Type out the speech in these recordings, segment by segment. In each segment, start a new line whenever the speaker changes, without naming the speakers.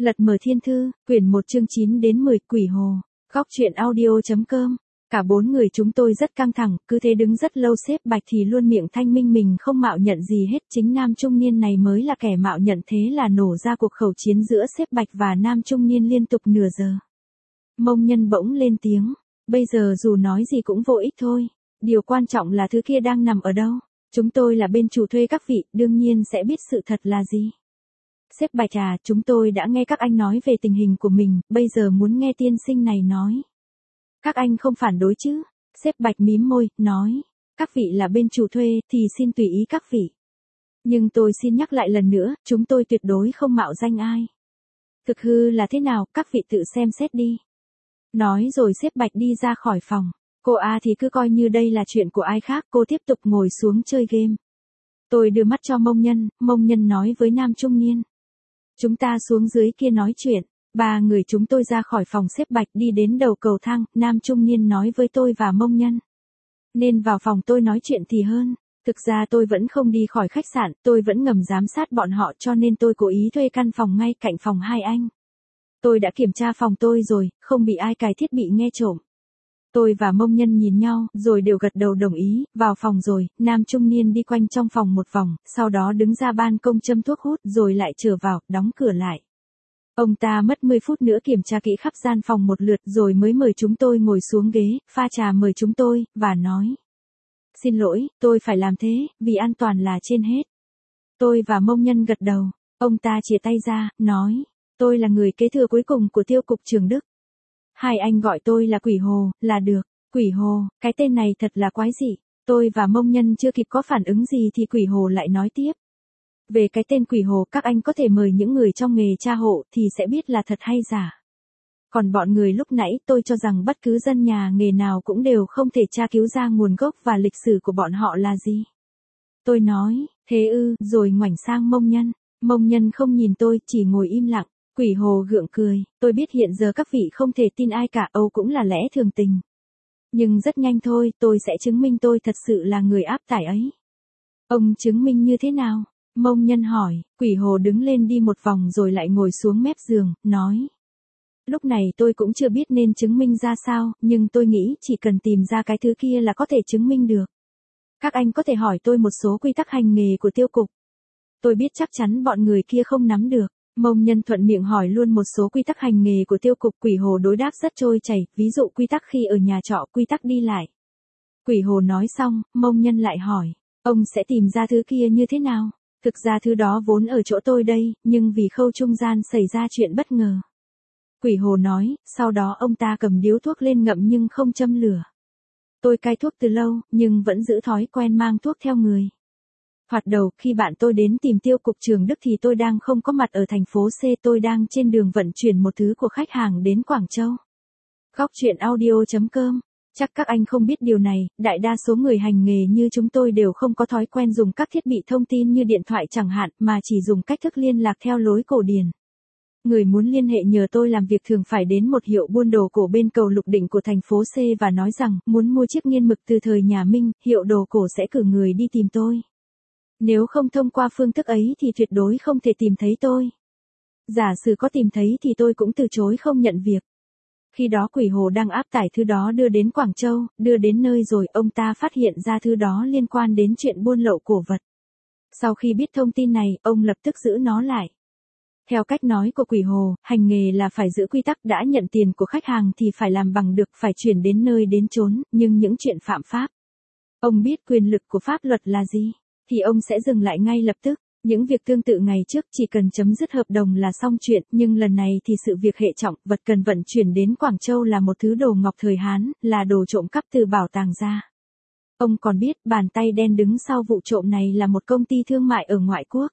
Lật mở thiên thư, quyển 1 chương 9 đến 10, quỷ hồ. Góc truyện audio.com. Cả bốn người chúng tôi rất căng thẳng, cứ thế đứng rất lâu. Sếp Bạch thì luôn miệng thanh minh mình không mạo nhận gì hết, chính nam trung niên này mới là kẻ mạo nhận, thế là nổ ra cuộc khẩu chiến giữa sếp Bạch và nam trung niên liên tục nửa giờ. Mông Nhân bỗng lên tiếng, bây giờ dù nói gì cũng vô ích thôi, điều quan trọng là thứ kia đang nằm ở đâu. Chúng tôi là bên chủ thuê các vị, đương nhiên sẽ biết sự thật là gì. Sếp Bạch à, chúng tôi đã nghe các anh nói về tình hình của mình, bây giờ muốn nghe tiên sinh này nói. Các anh không phản đối chứ? Sếp Bạch mím môi, nói, các vị là bên chủ thuê thì xin tùy ý các vị. Nhưng tôi xin nhắc lại lần nữa, chúng tôi tuyệt đối không mạo danh ai. Thực hư là thế nào, các vị tự xem xét đi. Nói rồi sếp Bạch đi ra khỏi phòng. Cô A thì cứ coi như đây là chuyện của ai khác, cô tiếp tục ngồi xuống chơi game. Tôi đưa mắt cho Mông Nhân nói với nam trung niên. Chúng ta xuống dưới kia nói chuyện. Ba người chúng tôi ra khỏi phòng sếp Bạch đi đến đầu cầu thang, nam trung niên nói với tôi và Mông Nhân. Nên vào phòng tôi nói chuyện thì hơn. Thực ra tôi vẫn không đi khỏi khách sạn, tôi vẫn ngầm giám sát bọn họ cho nên tôi cố ý thuê căn phòng ngay cạnh phòng hai anh. Tôi đã kiểm tra phòng tôi rồi, không bị ai cài thiết bị nghe trộm. Tôi và Mông Nhân nhìn nhau, rồi đều gật đầu đồng ý, vào phòng rồi, nam trung niên đi quanh trong phòng một vòng, sau đó đứng ra ban công châm thuốc hút rồi lại trở vào, đóng cửa lại. Ông ta mất 10 phút nữa kiểm tra kỹ khắp gian phòng một lượt rồi mới mời chúng tôi ngồi xuống ghế, pha trà mời chúng tôi, và nói. Xin lỗi, tôi phải làm thế, vì an toàn là trên hết. Tôi và Mông Nhân gật đầu, ông ta chìa tay ra, nói. Tôi là người kế thừa cuối cùng của Tiêu cục trưởng Đức. Hai anh gọi tôi là Quỷ Hồ, là được. Quỷ Hồ, cái tên này thật là quái dị. Tôi và Mông Nhân chưa kịp có phản ứng gì thì Quỷ Hồ lại nói tiếp. Về cái tên Quỷ Hồ các anh có thể mời những người trong nghề tra hộ thì sẽ biết là thật hay giả. Còn bọn người lúc nãy tôi cho rằng bất cứ dân nhà nghề nào cũng đều không thể tra cứu ra nguồn gốc và lịch sử của bọn họ là gì. Tôi nói, thế ư, rồi ngoảnh sang Mông Nhân. Mông Nhân không nhìn tôi, chỉ ngồi im lặng. Quỷ Hồ gượng cười, tôi biết hiện giờ các vị không thể tin ai cả, Âu cũng là lẽ thường tình. Nhưng rất nhanh thôi, tôi sẽ chứng minh tôi thật sự là người áp tải ấy. Ông chứng minh như thế nào? Mông Nhân hỏi. Quỷ Hồ đứng lên đi một vòng rồi lại ngồi xuống mép giường, nói. Lúc này tôi cũng chưa biết nên chứng minh ra sao, nhưng tôi nghĩ chỉ cần tìm ra cái thứ kia là có thể chứng minh được. Các anh có thể hỏi tôi một số quy tắc hành nghề của Tiêu cục. Tôi biết chắc chắn bọn người kia không nắm được. Mông Nhân thuận miệng hỏi luôn một số quy tắc hành nghề của Tiêu cục. Quỷ Hồ đối đáp rất trôi chảy, ví dụ quy tắc khi ở nhà trọ, quy tắc đi lại. Quỷ Hồ nói xong, Mông Nhân lại hỏi, ông sẽ tìm ra thứ kia như thế nào? Thực ra thứ đó vốn ở chỗ tôi đây, nhưng vì khâu trung gian xảy ra chuyện bất ngờ. Quỷ Hồ nói, sau đó ông ta cầm điếu thuốc lên ngậm nhưng không châm lửa. Tôi cai thuốc từ lâu, nhưng vẫn giữ thói quen mang thuốc theo người. Thoạt đầu, khi bạn tôi đến tìm Tiêu cục trưởng Đức thì tôi đang không có mặt ở thành phố C, tôi đang trên đường vận chuyển một thứ của khách hàng đến Quảng Châu. Góc truyện audio.com. Chắc các anh không biết điều này, đại đa số người hành nghề như chúng tôi đều không có thói quen dùng các thiết bị thông tin như điện thoại chẳng hạn, mà chỉ dùng cách thức liên lạc theo lối cổ điển. Người muốn liên hệ nhờ tôi làm việc thường phải đến một hiệu buôn đồ cổ bên cầu Lục Định của thành phố C và nói rằng muốn mua chiếc nghiên mực từ thời nhà Minh, hiệu đồ cổ sẽ cử người đi tìm tôi. Nếu không thông qua phương thức ấy thì tuyệt đối không thể tìm thấy tôi. Giả sử có tìm thấy thì tôi cũng từ chối không nhận việc. Khi đó Quỷ Hồ đang áp tải thứ đó đưa đến Quảng Châu, đưa đến nơi rồi ông ta phát hiện ra thứ đó liên quan đến chuyện buôn lậu cổ vật. Sau khi biết thông tin này, ông lập tức giữ nó lại. Theo cách nói của Quỷ Hồ, hành nghề là phải giữ quy tắc, đã nhận tiền của khách hàng thì phải làm bằng được, phải chuyển đến nơi đến chốn, nhưng những chuyện phạm pháp. Ông biết quyền lực của pháp luật là gì, thì ông sẽ dừng lại ngay lập tức. Những việc tương tự ngày trước chỉ cần chấm dứt hợp đồng là xong chuyện, nhưng lần này thì sự việc hệ trọng, vật cần vận chuyển đến Quảng Châu là một thứ đồ ngọc thời Hán, là đồ trộm cắp từ bảo tàng ra. Ông còn biết, bàn tay đen đứng sau vụ trộm này là một công ty thương mại ở ngoại quốc.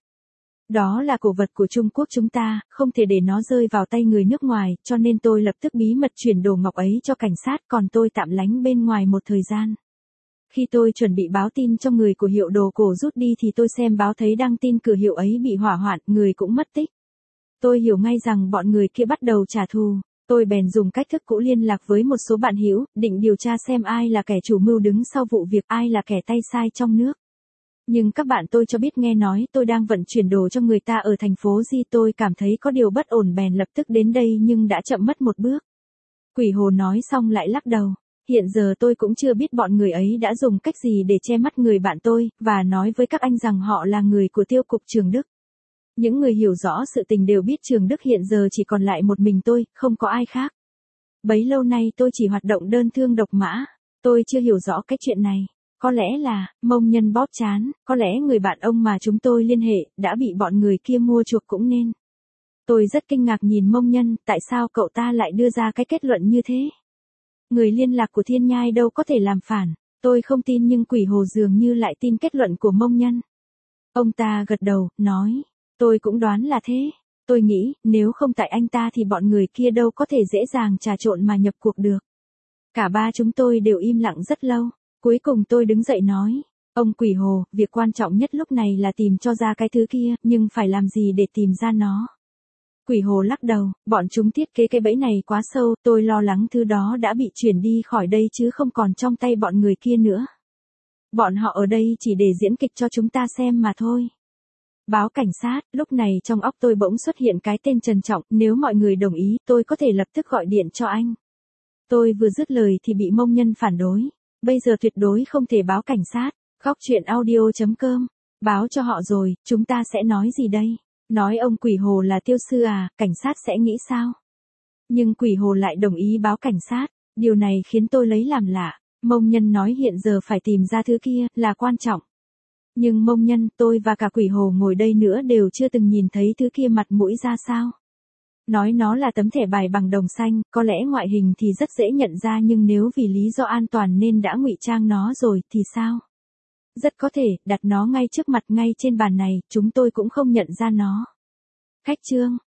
Đó là cổ vật của Trung Quốc chúng ta, không thể để nó rơi vào tay người nước ngoài, cho nên tôi lập tức bí mật chuyển đồ ngọc ấy cho cảnh sát, còn tôi tạm lánh bên ngoài một thời gian. Khi tôi chuẩn bị báo tin cho người của hiệu đồ cổ rút đi thì tôi xem báo thấy đăng tin cửa hiệu ấy bị hỏa hoạn, người cũng mất tích. Tôi hiểu ngay rằng bọn người kia bắt đầu trả thù. Tôi bèn dùng cách thức cũ liên lạc với một số bạn hữu, định điều tra xem ai là kẻ chủ mưu đứng sau vụ việc, ai là kẻ tay sai trong nước. Nhưng các bạn tôi cho biết nghe nói tôi đang vận chuyển đồ cho người ta ở thành phố Di, tôi cảm thấy có điều bất ổn bèn lập tức đến đây nhưng đã chậm mất một bước. Quỷ hồ nói xong lại lắc đầu. Hiện giờ tôi cũng chưa biết bọn người ấy đã dùng cách gì để che mắt người bạn tôi, và nói với các anh rằng họ là người của tiêu cục Trường Đức. Những người hiểu rõ sự tình đều biết Trường Đức hiện giờ chỉ còn lại một mình tôi, không có ai khác. Bấy lâu nay tôi chỉ hoạt động đơn thương độc mã, tôi chưa hiểu rõ cái chuyện này. Có lẽ là, Mông Nhân bóp trán, có lẽ người bạn ông mà chúng tôi liên hệ, đã bị bọn người kia mua chuộc cũng nên. Tôi rất kinh ngạc nhìn Mông Nhân, tại sao cậu ta lại đưa ra cái kết luận như thế? Người liên lạc của Thiên Nhai đâu có thể làm phản, tôi không tin nhưng quỷ hồ dường như lại tin kết luận của Mông Nhân. Ông ta gật đầu, nói, tôi cũng đoán là thế. Tôi nghĩ, nếu không tại anh ta thì bọn người kia đâu có thể dễ dàng trà trộn mà nhập cuộc được. Cả ba chúng tôi đều im lặng rất lâu. Cuối cùng tôi đứng dậy nói, ông quỷ hồ, việc quan trọng nhất lúc này là tìm cho ra cái thứ kia, nhưng phải làm gì để tìm ra nó? Quỷ hồ lắc đầu, bọn chúng thiết kế cái bẫy này quá sâu, tôi lo lắng thứ đó đã bị chuyển đi khỏi đây chứ không còn trong tay bọn người kia nữa. Bọn họ ở đây chỉ để diễn kịch cho chúng ta xem mà thôi. Báo cảnh sát, lúc này trong óc tôi bỗng xuất hiện cái tên Trần Trọng, nếu mọi người đồng ý, tôi có thể lập tức gọi điện cho anh. Tôi vừa dứt lời thì bị Mông Nhân phản đối. Bây giờ tuyệt đối không thể báo cảnh sát. Góc truyện audio.com. Báo cho họ rồi, chúng ta sẽ nói gì đây? Nói ông quỷ hồ là tiêu sư à, cảnh sát sẽ nghĩ sao? Nhưng quỷ hồ lại đồng ý báo cảnh sát. Điều này khiến tôi lấy làm lạ. Mông Nhân nói hiện giờ phải tìm ra thứ kia, là quan trọng. Nhưng Mông Nhân, tôi và cả quỷ hồ ngồi đây nữa đều chưa từng nhìn thấy thứ kia mặt mũi ra sao. Nói nó là tấm thẻ bài bằng đồng xanh, có lẽ ngoại hình thì rất dễ nhận ra nhưng nếu vì lý do an toàn nên đã ngụy trang nó rồi thì sao? Rất có thể, đặt nó ngay trước mặt ngay trên bàn này, chúng tôi cũng không nhận ra nó. Khách trương,